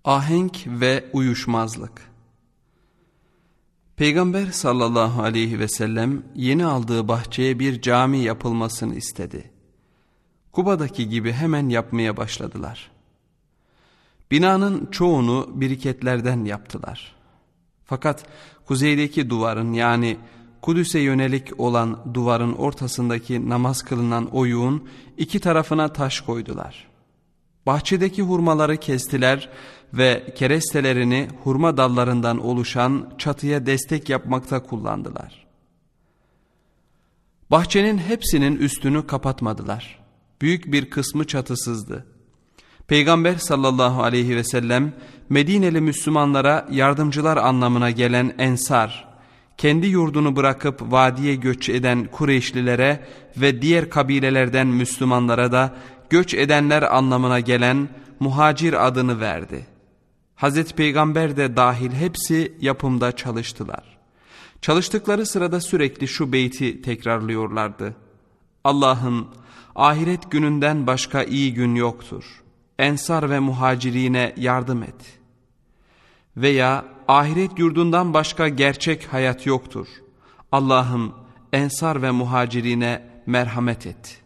Ahenk ve uyuşmazlık. Peygamber sallallahu aleyhi ve sellem yeni aldığı bahçeye bir cami yapılmasını istedi. Kuba'daki gibi hemen yapmaya başladılar. Binanın çoğunu biriketlerden yaptılar. Fakat kuzeydeki duvarın, yani Kudüs'e yönelik olan duvarın ortasındaki namaz kılınan oyuğun iki tarafına taş koydular. Bahçedeki hurmaları kestiler ve kerestelerini hurma dallarından oluşan çatıya destek yapmakta kullandılar. Bahçenin hepsinin üstünü kapatmadılar. Büyük bir kısmı çatısızdı. Peygamber sallallahu aleyhi ve sellem Medineli Müslümanlara yardımcılar anlamına gelen Ensar, kendi yurdunu bırakıp vadiye göç eden Kureyşlilere ve diğer kabilelerden Müslümanlara da göç edenler anlamına gelen Muhacir adını verdi. Hazreti Peygamber de dahil hepsi yapımda çalıştılar. Çalıştıkları sırada sürekli şu beyti tekrarlıyorlardı. Allah'ım, ahiret gününden başka iyi gün yoktur. Ensar ve muhacirine yardım et. Veya ahiret yurdundan başka gerçek hayat yoktur. Allah'ım, ensar ve muhacirine merhamet et.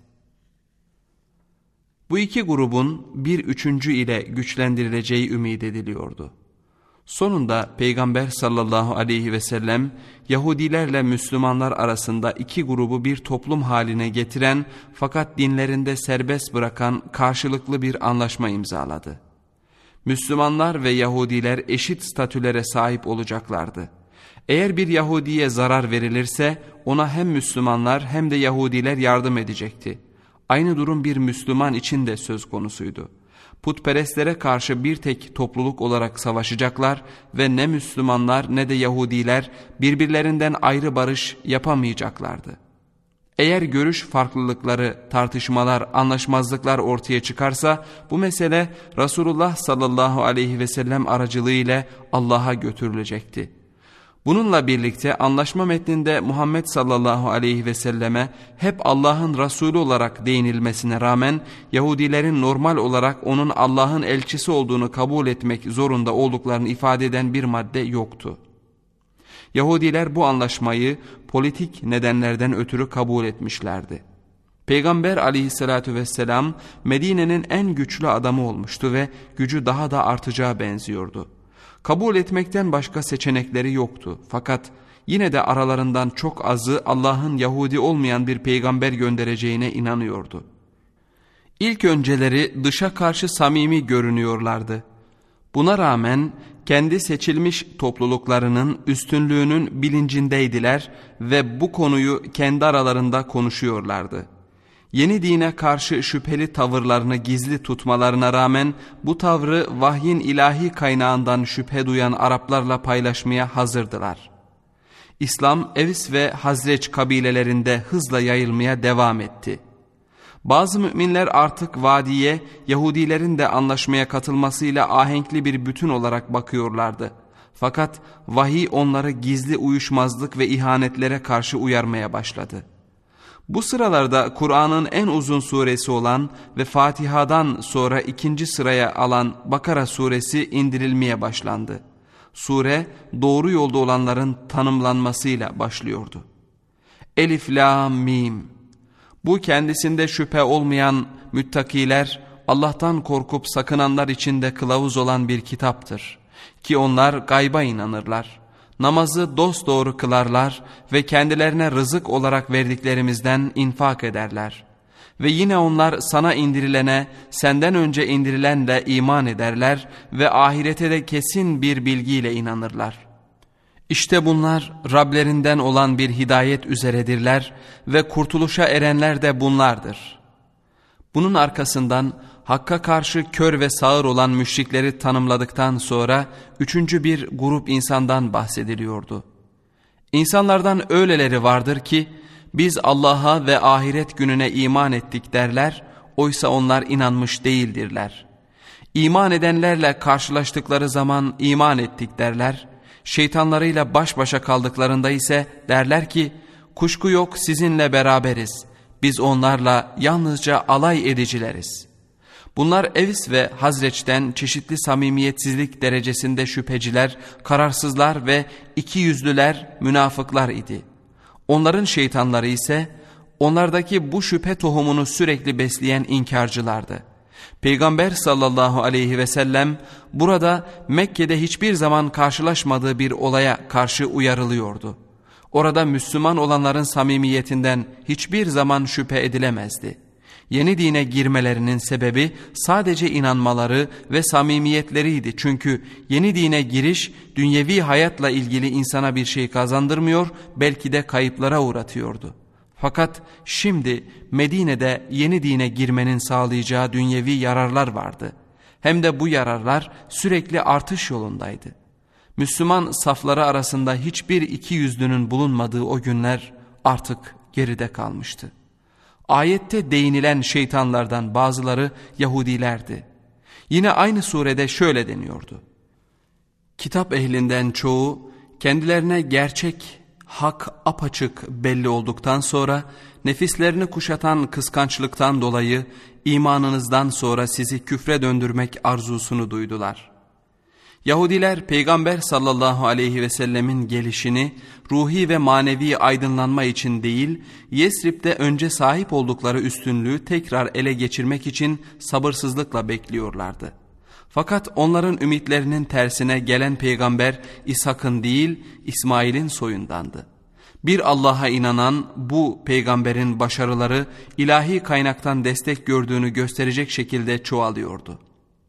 Bu iki grubun bir üçüncü ile güçlendirileceği ümit ediliyordu. Sonunda Peygamber sallallahu aleyhi ve sellem Yahudilerle Müslümanlar arasında iki grubu bir toplum haline getiren fakat dinlerinde serbest bırakan karşılıklı bir anlaşma imzaladı. Müslümanlar ve Yahudiler eşit statülere sahip olacaklardı. Eğer bir Yahudiye zarar verilirse ona hem Müslümanlar hem de Yahudiler yardım edecekti. Aynı durum bir Müslüman için de söz konusuydu. Putperestlere karşı bir tek topluluk olarak savaşacaklar ve ne Müslümanlar ne de Yahudiler birbirlerinden ayrı barış yapamayacaklardı. Eğer görüş farklılıkları, tartışmalar, anlaşmazlıklar ortaya çıkarsa bu mesele Resulullah sallallahu aleyhi ve sellem aracılığıyla Allah'a götürülecekti. Bununla birlikte anlaşma metninde Muhammed sallallahu aleyhi ve selleme hep Allah'ın Resulü olarak değinilmesine rağmen Yahudilerin normal olarak onun Allah'ın elçisi olduğunu kabul etmek zorunda olduklarını ifade eden bir madde yoktu. Yahudiler bu anlaşmayı politik nedenlerden ötürü kabul etmişlerdi. Peygamber aleyhissalatü vesselam Medine'nin en güçlü adamı olmuştu ve gücü daha da artacağı benziyordu. Kabul etmekten başka seçenekleri yoktu. Fakat yine de aralarından çok azı Allah'ın Yahudi olmayan bir peygamber göndereceğine inanıyordu. İlk önceleri dışa karşı samimi görünüyorlardı. Buna rağmen kendi seçilmiş topluluklarının üstünlüğünün bilincindeydiler ve bu konuyu kendi aralarında konuşuyorlardı. Yeni dine karşı şüpheli tavırlarını gizli tutmalarına rağmen bu tavrı vahyin ilahi kaynağından şüphe duyan Araplarla paylaşmaya hazırdılar. İslam Evs ve Hazreç kabilelerinde hızla yayılmaya devam etti. Bazı müminler artık vadiye Yahudilerin de anlaşmaya katılmasıyla ahenkli bir bütün olarak bakıyorlardı. Fakat vahiy onları gizli uyuşmazlık ve ihanetlere karşı uyarmaya başladı. Bu sıralarda Kur'an'ın en uzun suresi olan ve Fatiha'dan sonra ikinci sıraya alan Bakara suresi indirilmeye başlandı. Sure doğru yolda olanların tanımlanmasıyla başlıyordu. Elif, Lam, Mim. Bu kendisinde şüphe olmayan müttakiler, Allah'tan korkup sakınanlar için de kılavuz olan bir kitaptır. Ki onlar gayba inanırlar. Namazı dosdoğru kılarlar ve kendilerine rızık olarak verdiklerimizden infak ederler. Ve yine onlar sana indirilene, senden önce indirilenle iman ederler ve ahirete de kesin bir bilgiyle inanırlar. İşte bunlar Rablerinden olan bir hidayet üzeredirler ve kurtuluşa erenler de bunlardır. Bunun arkasından Hakk'a karşı kör ve sağır olan müşrikleri tanımladıktan sonra üçüncü bir grup insandan bahsediliyordu. İnsanlardan öyleleri vardır ki biz Allah'a ve ahiret gününe iman ettik derler, oysa onlar inanmış değildirler. İman edenlerle karşılaştıkları zaman iman ettik derler, şeytanlarıyla baş başa kaldıklarında ise derler ki kuşku yok sizinle beraberiz, biz onlarla yalnızca alay edicileriz. Bunlar Evs ve Hazreç'ten çeşitli samimiyetsizlik derecesinde şüpheciler, kararsızlar ve ikiyüzlüler, münafıklar idi. Onların şeytanları ise onlardaki bu şüphe tohumunu sürekli besleyen inkarcılardı. Peygamber sallallahu aleyhi ve sellem burada Mekke'de hiçbir zaman karşılaşmadığı bir olaya karşı uyarılıyordu. Orada Müslüman olanların samimiyetinden hiçbir zaman şüphe edilemezdi. Yeni dine girmelerinin sebebi sadece inanmaları ve samimiyetleriydi. Çünkü yeni dine giriş dünyevi hayatla ilgili insana bir şey kazandırmıyor, belki de kayıplara uğratıyordu. Fakat şimdi Medine'de yeni dine girmenin sağlayacağı dünyevi yararlar vardı. Hem de bu yararlar sürekli artış yolundaydı. Müslüman safları arasında hiçbir ikiyüzlünün bulunmadığı o günler artık geride kalmıştı. Ayette değinilen şeytanlardan bazıları Yahudilerdi. Yine aynı surede şöyle deniyordu: kitap ehlinden çoğu kendilerine gerçek, hak apaçık belli olduktan sonra nefislerini kuşatan kıskançlıktan dolayı imanınızdan sonra sizi küfre döndürmek arzusunu duydular. Yahudiler Peygamber sallallahu aleyhi ve sellemin gelişini ruhi ve manevi aydınlanma için değil, Yesrib'de önce sahip oldukları üstünlüğü tekrar ele geçirmek için sabırsızlıkla bekliyorlardı. Fakat onların ümitlerinin tersine gelen peygamber İshak'ın değil, İsmail'in soyundandı. Bir Allah'a inanan bu peygamberin başarıları ilahi kaynaktan destek gördüğünü gösterecek şekilde çoğalıyordu.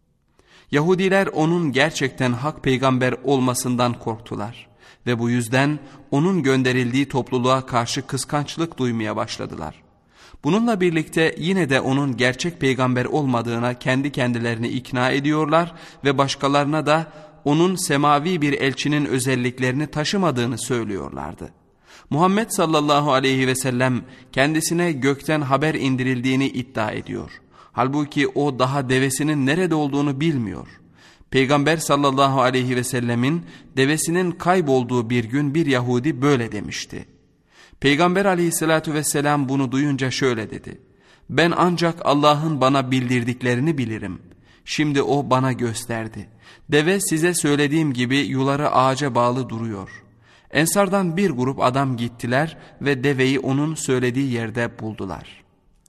Yahudiler onun gerçekten hak peygamber olmasından korktular ve bu yüzden onun gönderildiği topluluğa karşı kıskançlık duymaya başladılar. Bununla birlikte yine de onun gerçek peygamber olmadığına kendi kendilerini ikna ediyorlar ve başkalarına da onun semavi bir elçinin özelliklerini taşımadığını söylüyorlardı. Muhammed sallallahu aleyhi ve sellem kendisine gökten haber indirildiğini iddia ediyor. Halbuki o daha devesinin nerede olduğunu bilmiyor. Peygamber sallallahu aleyhi ve sellemin devesinin kaybolduğu bir gün bir Yahudi böyle demişti. Peygamber aleyhissalatü vesselam bunu duyunca şöyle dedi: ben ancak Allah'ın bana bildirdiklerini bilirim. Şimdi o bana gösterdi. Deve size söylediğim gibi yuları ağaca bağlı duruyor. Ensardan bir grup adam gittiler ve deveyi onun söylediği yerde buldular.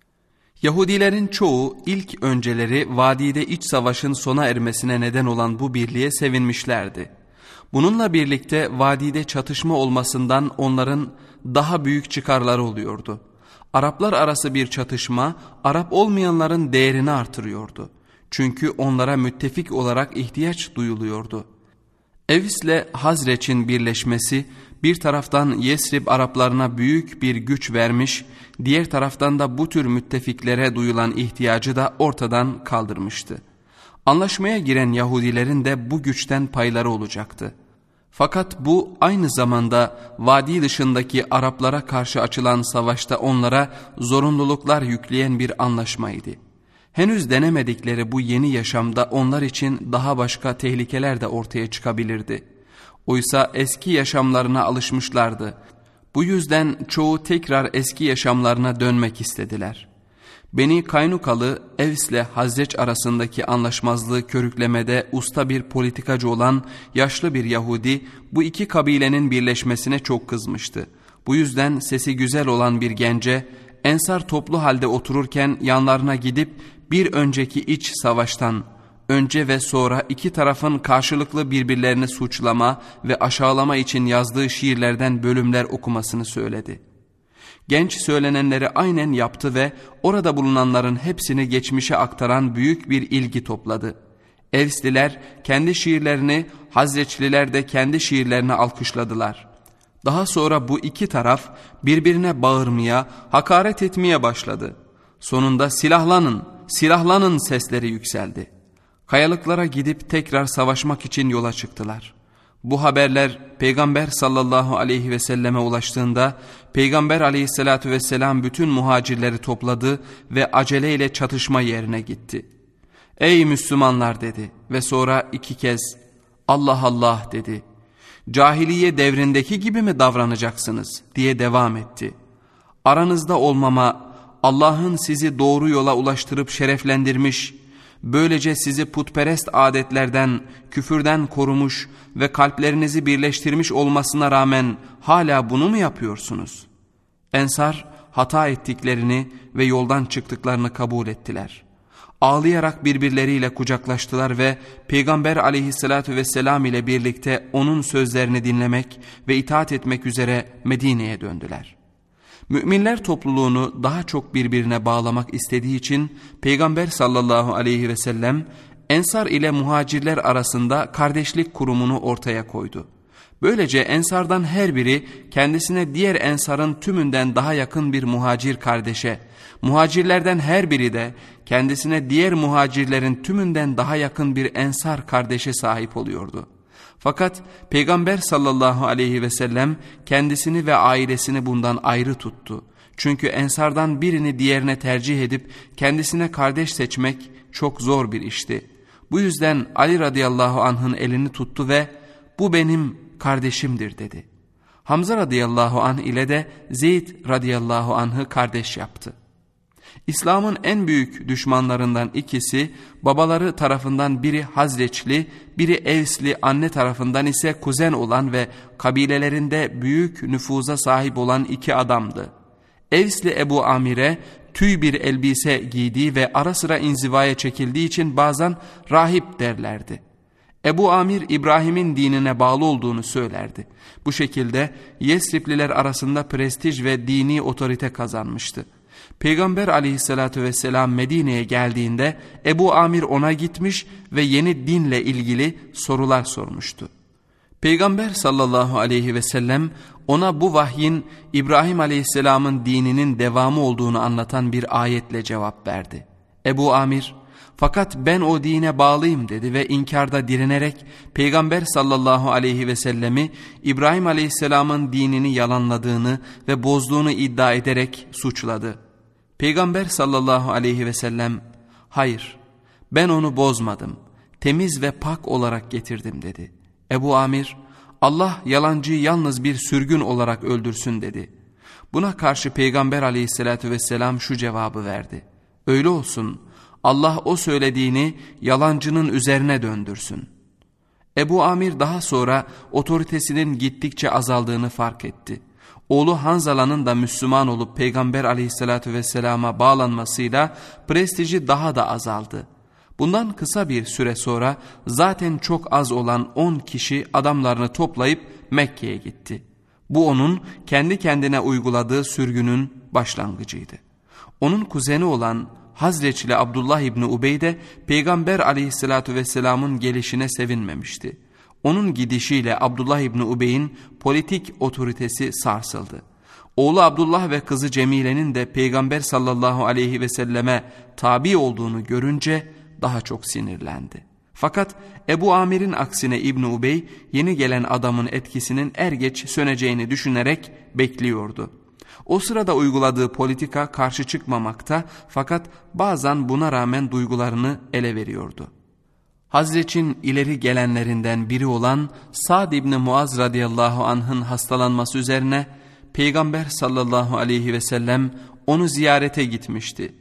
Yahudilerin çoğu ilk önceleri vadide iç savaşın sona ermesine neden olan bu birliğe sevinmişlerdi. Bununla birlikte vadide çatışma olmasından onların daha büyük çıkarları oluyordu. Araplar arası bir çatışma Arap olmayanların değerini artırıyordu. Çünkü onlara müttefik olarak ihtiyaç duyuluyordu. Evs'le Hazreç'in birleşmesi bir taraftan Yesrib Araplarına büyük bir güç vermiş, diğer taraftan da bu tür müttefiklere duyulan ihtiyacı da ortadan kaldırmıştı. Anlaşmaya giren Yahudilerin de bu güçten payları olacaktı. Fakat bu aynı zamanda vadi dışındaki Araplara karşı açılan savaşta onlara zorunluluklar yükleyen bir anlaşmaydı. Henüz denemedikleri bu yeni yaşamda onlar için daha başka tehlikeler de ortaya çıkabilirdi. Oysa eski yaşamlarına alışmışlardı. Bu yüzden çoğu tekrar eski yaşamlarına dönmek istediler. Beni Kaynukalı Evs'le Hazreç arasındaki anlaşmazlığı körüklemede usta bir politikacı olan yaşlı bir Yahudi bu iki kabilenin birleşmesine çok kızmıştı. Bu yüzden sesi güzel olan bir gence Ensar toplu halde otururken yanlarına gidip bir önceki iç savaştan önce ve sonra iki tarafın karşılıklı birbirlerini suçlama ve aşağılama için yazdığı şiirlerden bölümler okumasını söyledi. Genç söylenenleri aynen yaptı ve orada bulunanların hepsini geçmişe aktaran büyük bir ilgi topladı. Evsliler kendi şiirlerini, Hazreçliler de kendi şiirlerini alkışladılar. Daha sonra bu iki taraf birbirine bağırmaya, hakaret etmeye başladı. Sonunda silahlanın, silahlanın sesleri yükseldi. Kayalıklara gidip tekrar savaşmak için yola çıktılar. Bu haberler Peygamber sallallahu aleyhi ve selleme ulaştığında Peygamber aleyhissalatü vesselam bütün muhacirleri topladı ve aceleyle çatışma yerine gitti. Ey Müslümanlar dedi ve sonra iki kez Allah Allah dedi. Cahiliye devrindeki gibi mi davranacaksınız diye devam etti. Aranızda olmama, Allah'ın sizi doğru yola ulaştırıp şereflendirmiş, Böylece sizi putperest adetlerden, küfürden korumuş ve kalplerinizi birleştirmiş olmasına rağmen hala bunu mu yapıyorsunuz? Ensar hata ettiklerini ve yoldan çıktıklarını kabul ettiler. Ağlayarak birbirleriyle kucaklaştılar ve Peygamber aleyhissalatü vesselam ile birlikte onun sözlerini dinlemek ve itaat etmek üzere Medine'ye döndüler. Müminler topluluğunu daha çok birbirine bağlamak istediği için Peygamber sallallahu aleyhi ve sellem Ensar ile muhacirler arasında kardeşlik kurumunu ortaya koydu. Böylece Ensardan her biri kendisine diğer Ensar'ın tümünden daha yakın bir muhacir kardeşe, muhacirlerden her biri de kendisine diğer muhacirlerin tümünden daha yakın bir Ensar kardeşe sahip oluyordu. Fakat Peygamber sallallahu aleyhi ve sellem kendisini ve ailesini bundan ayrı tuttu. Çünkü Ensardan birini diğerine tercih edip kendisine kardeş seçmek çok zor bir işti. Bu yüzden Ali radıyallahu anh'ın elini tuttu ve "Bu benim kardeşimdir" dedi. Hamza radıyallahu anh ile de Zeyd radıyallahu anh'ı kardeş yaptı. İslam'ın en büyük düşmanlarından ikisi, babaları tarafından biri Hazreçli, biri Evsli, anne tarafından ise kuzen olan ve kabilelerinde büyük nüfuza sahip olan iki adamdı. Evsli Ebu Amir'e tüy bir elbise giydiği ve ara sıra inzivaya çekildiği için bazen rahip derlerdi. Ebu Amir İbrahim'in dinine bağlı olduğunu söylerdi. Bu şekilde Yesripliler arasında prestij ve dini otorite kazanmıştı. Peygamber aleyhissalatü vesselam Medine'ye geldiğinde Ebu Amir ona gitmiş ve yeni dinle ilgili sorular sormuştu. Peygamber sallallahu aleyhi ve sellem ona bu vahyin İbrahim aleyhisselamın dininin devamı olduğunu anlatan bir ayetle cevap verdi. Ebu Amir, "Fakat ben o dine bağlıyım" dedi ve inkarda direnerek Peygamber sallallahu aleyhi ve sellemi İbrahim aleyhisselamın dinini yalanladığını ve bozduğunu iddia ederek suçladı. Peygamber sallallahu aleyhi ve sellem, "Hayır, ben onu bozmadım, temiz ve pak olarak getirdim" dedi. Ebu Amir, "Allah yalancıyı yalnız bir sürgün olarak öldürsün" dedi. Buna karşı Peygamber aleyhissalatü vesselam şu cevabı verdi: "Öyle olsun, Allah o söylediğini yalancının üzerine döndürsün." Ebu Amir daha sonra otoritesinin gittikçe azaldığını fark etti. Oğlu Hanzala'nın da Müslüman olup Peygamber aleyhissalatü vesselama bağlanmasıyla prestiji daha da azaldı. Bundan kısa bir süre sonra zaten çok az olan 10 kişi adamlarını toplayıp Mekke'ye gitti. Bu onun kendi kendine uyguladığı sürgünün başlangıcıydı. Onun kuzeni olan Hazreçli Abdullah İbni Ubey de Peygamber aleyhissalatü vesselamın gelişine sevinmemişti. Onun gidişiyle Abdullah İbni Ubey'in politik otoritesi sarsıldı. Oğlu Abdullah ve kızı Cemile'nin de Peygamber sallallahu aleyhi ve selleme tabi olduğunu görünce daha çok sinirlendi. Fakat Ebu Amir'in aksine İbni Ubey yeni gelen adamın etkisinin er geç söneceğini düşünerek bekliyordu. O sırada uyguladığı politika karşı çıkmamakta, fakat bazen buna rağmen duygularını ele veriyordu. Hazreç'in ileri gelenlerinden biri olan Sa'd İbni Muaz radıyallahu anh'ın hastalanması üzerine Peygamber sallallahu aleyhi ve sellem onu ziyarete gitmişti.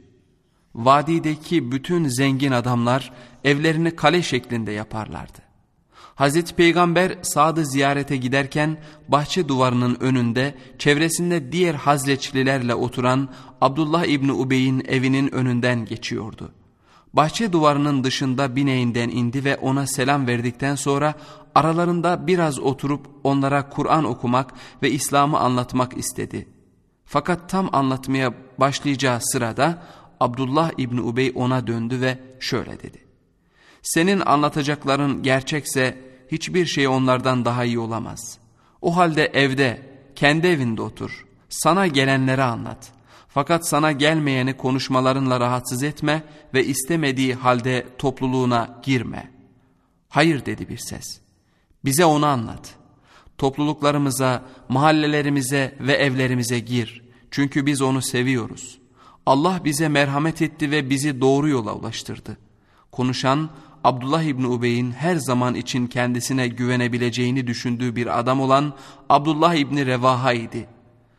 Vadideki bütün zengin adamlar evlerini kale şeklinde yaparlardı. Hazreti Peygamber Sa'd'ı ziyarete giderken bahçe duvarının önünde çevresinde diğer Hazreçlilerle oturan Abdullah İbni Ubey'in evinin önünden geçiyordu. Bahçe duvarının dışında bineğinden indi ve ona selam verdikten sonra aralarında biraz oturup onlara Kur'an okumak ve İslam'ı anlatmak istedi. Fakat tam anlatmaya başlayacağı sırada Abdullah İbni Ubey ona döndü ve şöyle dedi: "Senin anlatacakların gerçekse hiçbir şey onlardan daha iyi olamaz. O halde evde, kendi evinde otur. Sana gelenleri anlat. Fakat sana gelmeyeni konuşmalarınla rahatsız etme ve istemediği halde topluluğuna girme." "Hayır" dedi bir ses. "Bize onu anlat. Topluluklarımıza, mahallelerimize ve evlerimize gir. Çünkü biz onu seviyoruz. Allah bize merhamet etti ve bizi doğru yola ulaştırdı." Konuşan Abdullah İbni Ubey'in her zaman için kendisine güvenebileceğini düşündüğü bir adam olan Abdullah İbni Revaha idi.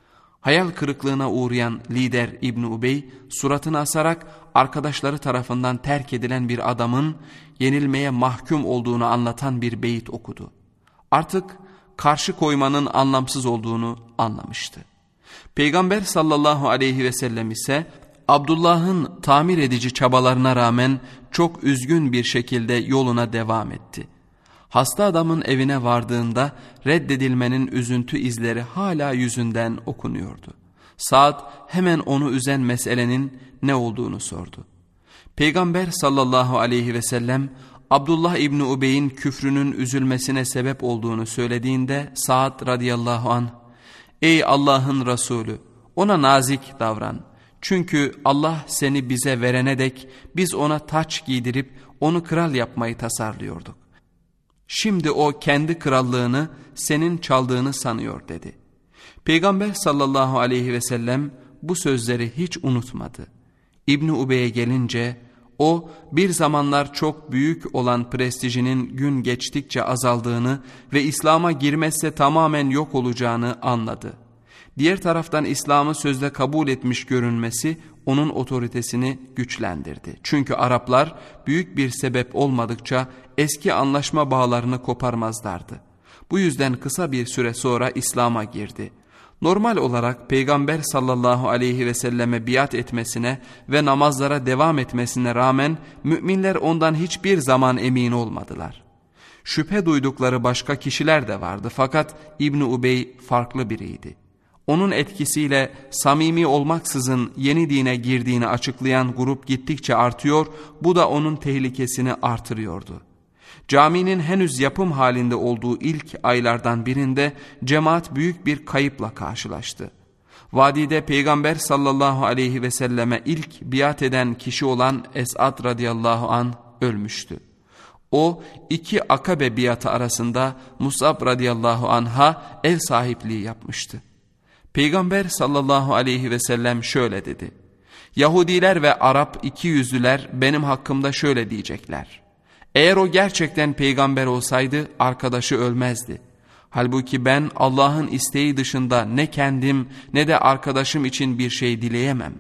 Hayal kırıklığına uğrayan lider İbn Ubey suratını asarak arkadaşları tarafından terk edilen bir adamın yenilmeye mahkum olduğunu anlatan bir beyit okudu. Artık karşı koymanın anlamsız olduğunu anlamıştı. Peygamber sallallahu aleyhi ve sellem ise Abdullah'ın tamir edici çabalarına rağmen çok üzgün bir şekilde yoluna devam etti. Hasta adamın evine vardığında reddedilmenin üzüntü izleri hala yüzünden okunuyordu. Saad hemen onu üzen meselenin ne olduğunu sordu. Peygamber sallallahu aleyhi ve sellem Abdullah İbni Ubey'in küfrünün üzülmesine sebep olduğunu söylediğinde Saad radıyallahu anh, "Ey Allah'ın Resulü, ona nazik davran. Çünkü Allah seni bize verene dek biz ona taç giydirip onu kral yapmayı tasarlıyorduk. Şimdi o kendi krallığını senin çaldığını sanıyor" dedi. Peygamber sallallahu aleyhi ve sellem bu sözleri hiç unutmadı. İbni Ubey'e gelince o bir zamanlar çok büyük olan prestijinin gün geçtikçe azaldığını ve İslam'a girmezse tamamen yok olacağını anladı. Diğer taraftan İslam'ı sözde kabul etmiş görünmesi onun otoritesini güçlendirdi. Çünkü Araplar büyük bir sebep olmadıkça eski anlaşma bağlarını koparmazlardı. Bu yüzden kısa bir süre sonra İslam'a girdi. Normal olarak Peygamber sallallahu aleyhi ve selleme biat etmesine ve namazlara devam etmesine rağmen müminler ondan hiçbir zaman emin olmadılar. Şüphe duydukları başka kişiler de vardı fakat İbni Ubey farklı biriydi. Onun etkisiyle samimi olmaksızın yeni dine girdiğini açıklayan grup gittikçe artıyor, bu da onun tehlikesini artırıyordu. Caminin henüz yapım halinde olduğu ilk aylardan birinde cemaat büyük bir kayıpla karşılaştı. Vadide Peygamber sallallahu aleyhi ve selleme ilk biat eden kişi olan Esad radıyallahu anh ölmüştü. O iki Akabe biatı arasında Musab radıyallahu anh'a ev sahipliği yapmıştı. Peygamber sallallahu aleyhi ve sellem şöyle dedi: "Yahudiler ve Arap ikiyüzlüler benim hakkımda şöyle diyecekler: Eğer o gerçekten peygamber olsaydı arkadaşı ölmezdi. Halbuki ben Allah'ın isteği dışında ne kendim ne de arkadaşım için bir şey dileyemem."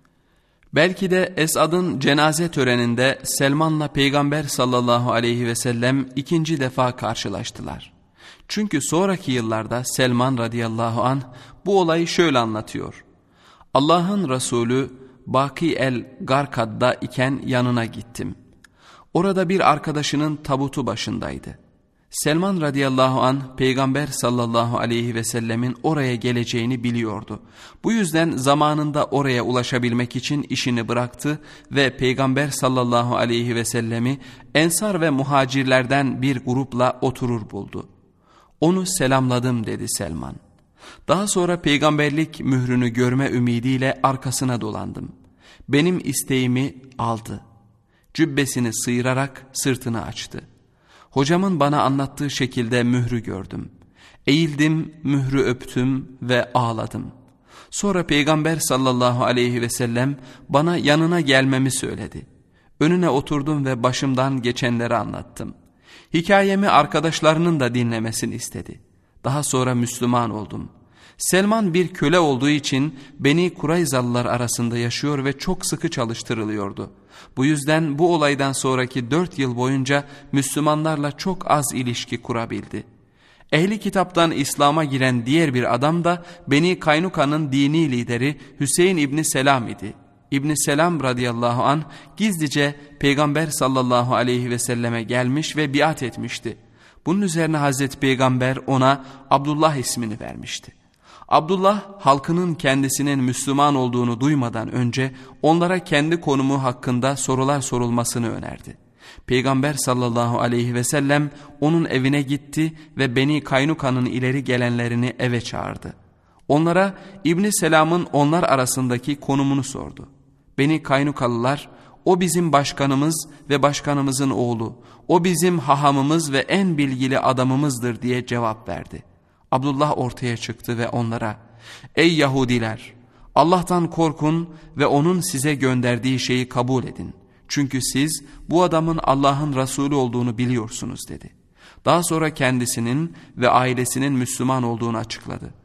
Belki de Esad'ın cenaze töreninde Selman'la Peygamber sallallahu aleyhi ve sellem ikinci defa karşılaştılar. Çünkü sonraki yıllarda Selman radıyallahu anh bu olayı şöyle anlatıyor: "Allah'ın Resulü Baki el-Garkad'da iken yanına gittim. Orada bir arkadaşının tabutu başındaydı. Selman radıyallahu anh Peygamber sallallahu aleyhi ve sellemin oraya geleceğini biliyordu. Bu yüzden zamanında oraya ulaşabilmek için işini bıraktı ve Peygamber sallallahu aleyhi ve sellemi Ensar ve muhacirlerden bir grupla oturur buldu. Onu selamladım" dedi Selman. "Daha sonra peygamberlik mührünü görme ümidiyle arkasına dolandım. Benim isteğimi aldı. Cübbesini sıyırarak sırtını açtı. Hocamın bana anlattığı şekilde mührü gördüm. Eğildim, mührü öptüm ve ağladım. Sonra Peygamber sallallahu aleyhi ve sellem bana yanına gelmemi söyledi. Önüne oturdum ve başımdan geçenleri anlattım. Hikayemi arkadaşlarının da dinlemesini istedi. Daha sonra Müslüman oldum. Selman bir köle olduğu için Beni Kurayzalılar arasında yaşıyor ve çok sıkı çalıştırılıyordu. Bu yüzden bu olaydan sonraki 4 yıl boyunca Müslümanlarla çok az ilişki kurabildi. Ehli kitaptan İslam'a giren diğer bir adam da Beni Kaynuka'nın dini lideri Hüseyin İbni Selam idi. İbni Selam radıyallahu anh gizlice Peygamber sallallahu aleyhi ve selleme gelmiş ve biat etmişti. Bunun üzerine Hazreti Peygamber ona Abdullah ismini vermişti. Abdullah halkının kendisinin Müslüman olduğunu duymadan önce onlara kendi konumu hakkında sorular sorulmasını önerdi. Peygamber sallallahu aleyhi ve sellem onun evine gitti ve Beni Kaynuka'nın ileri gelenlerini eve çağırdı. Onlara İbni Selam'ın onlar arasındaki konumunu sordu. Beni Kaynukalılar, "O bizim başkanımız ve başkanımızın oğlu, o bizim hahamımız ve en bilgili adamımızdır" diye cevap verdi. Abdullah ortaya çıktı ve onlara, "Ey Yahudiler! Allah'tan korkun ve onun size gönderdiği şeyi kabul edin. Çünkü siz bu adamın Allah'ın Resulü olduğunu biliyorsunuz" dedi. Daha sonra kendisinin ve ailesinin Müslüman olduğunu açıkladı.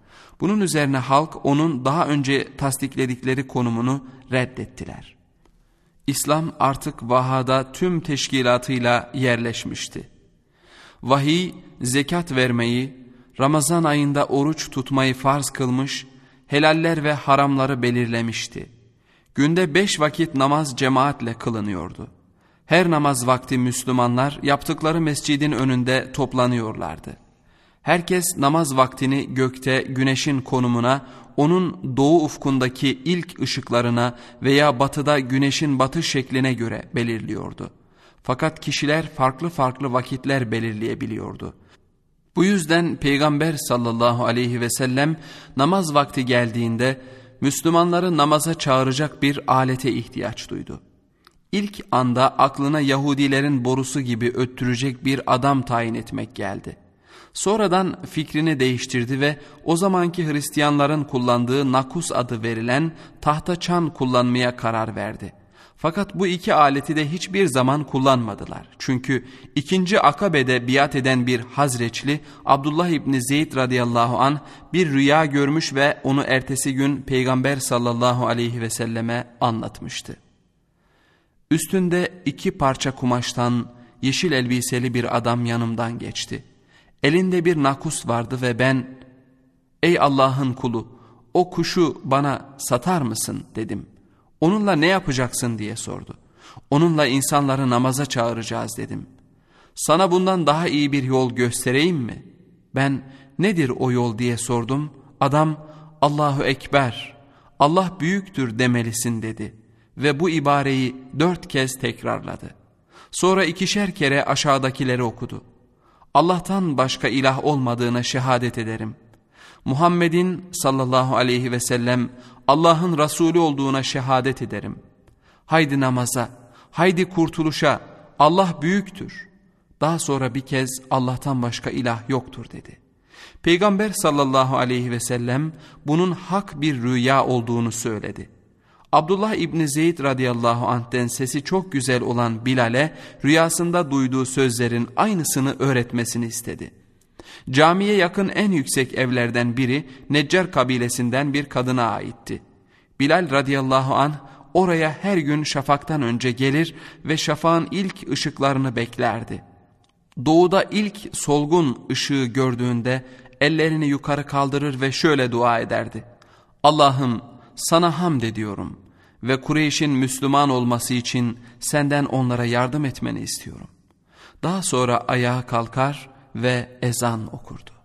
Bunun üzerine halk onun daha önce tasdikledikleri konumunu reddettiler. İslam artık vahada tüm teşkilatıyla yerleşmişti. Vahiy, zekat vermeyi, Ramazan ayında oruç tutmayı farz kılmış, helaller ve haramları belirlemişti. Günde 5 vakit namaz cemaatle kılınıyordu. Her namaz vakti Müslümanlar yaptıkları mescidin önünde toplanıyorlardı. Herkes namaz vaktini gökte güneşin konumuna, onun doğu ufkundaki ilk ışıklarına veya batıda güneşin batış şekline göre belirliyordu. Fakat kişiler farklı farklı vakitler belirleyebiliyordu. Bu yüzden Peygamber sallallahu aleyhi ve sellem namaz vakti geldiğinde Müslümanları namaza çağıracak bir alete ihtiyaç duydu. İlk anda aklına Yahudilerin borusu gibi öttürecek bir adam tayin etmek geldi. Sonradan fikrini değiştirdi ve o zamanki Hristiyanların kullandığı nakus adı verilen tahta çan kullanmaya karar verdi. Fakat bu iki aleti de hiçbir zaman kullanmadılar. Çünkü 2. Akabe'de biat eden bir Hazreçli Abdullah İbni Zeyd radıyallahu anh bir rüya görmüş ve onu ertesi gün Peygamber sallallahu aleyhi ve selleme anlatmıştı. Üstünde 2 parça kumaştan yeşil elbiseli bir adam yanımdan geçti. Elinde bir nakus vardı ve ben, "Ey Allah'ın kulu, o kuşu bana satar mısın?" dedim. "Onunla ne yapacaksın?" diye sordu. "Onunla insanları namaza çağıracağız." dedim. "Sana bundan daha iyi bir yol göstereyim mi?" Ben, "Nedir o yol?" diye sordum. Adam, "Allahu Ekber, Allah büyüktür demelisin." dedi ve bu ibareyi 4 kez tekrarladı. Sonra 2'şer kere aşağıdakileri okudu. "Allah'tan başka ilah olmadığına şehadet ederim. Muhammed'in sallallahu aleyhi ve sellem Allah'ın Resulü olduğuna şehadet ederim. Haydi namaza, haydi kurtuluşa, Allah büyüktür." Daha sonra bir kez Allah'tan başka ilah yoktur dedi. Peygamber sallallahu aleyhi ve sellem bunun hak bir rüya olduğunu söyledi. Abdullah İbni Zeyd radıyallahu anh'ten sesi çok güzel olan Bilal'e rüyasında duyduğu sözlerin aynısını öğretmesini istedi. Camiye yakın en yüksek evlerden biri Neccar kabilesinden bir kadına aitti. Bilal radıyallahu anh oraya her gün şafaktan önce gelir ve şafağın ilk ışıklarını beklerdi. Doğuda ilk solgun ışığı gördüğünde ellerini yukarı kaldırır ve şöyle dua ederdi: "Allah'ım, sana hamd ediyorum ve Kureyş'in Müslüman olması için senden onlara yardım etmeni istiyorum." Daha sonra ayağa kalkar ve ezan okurdu.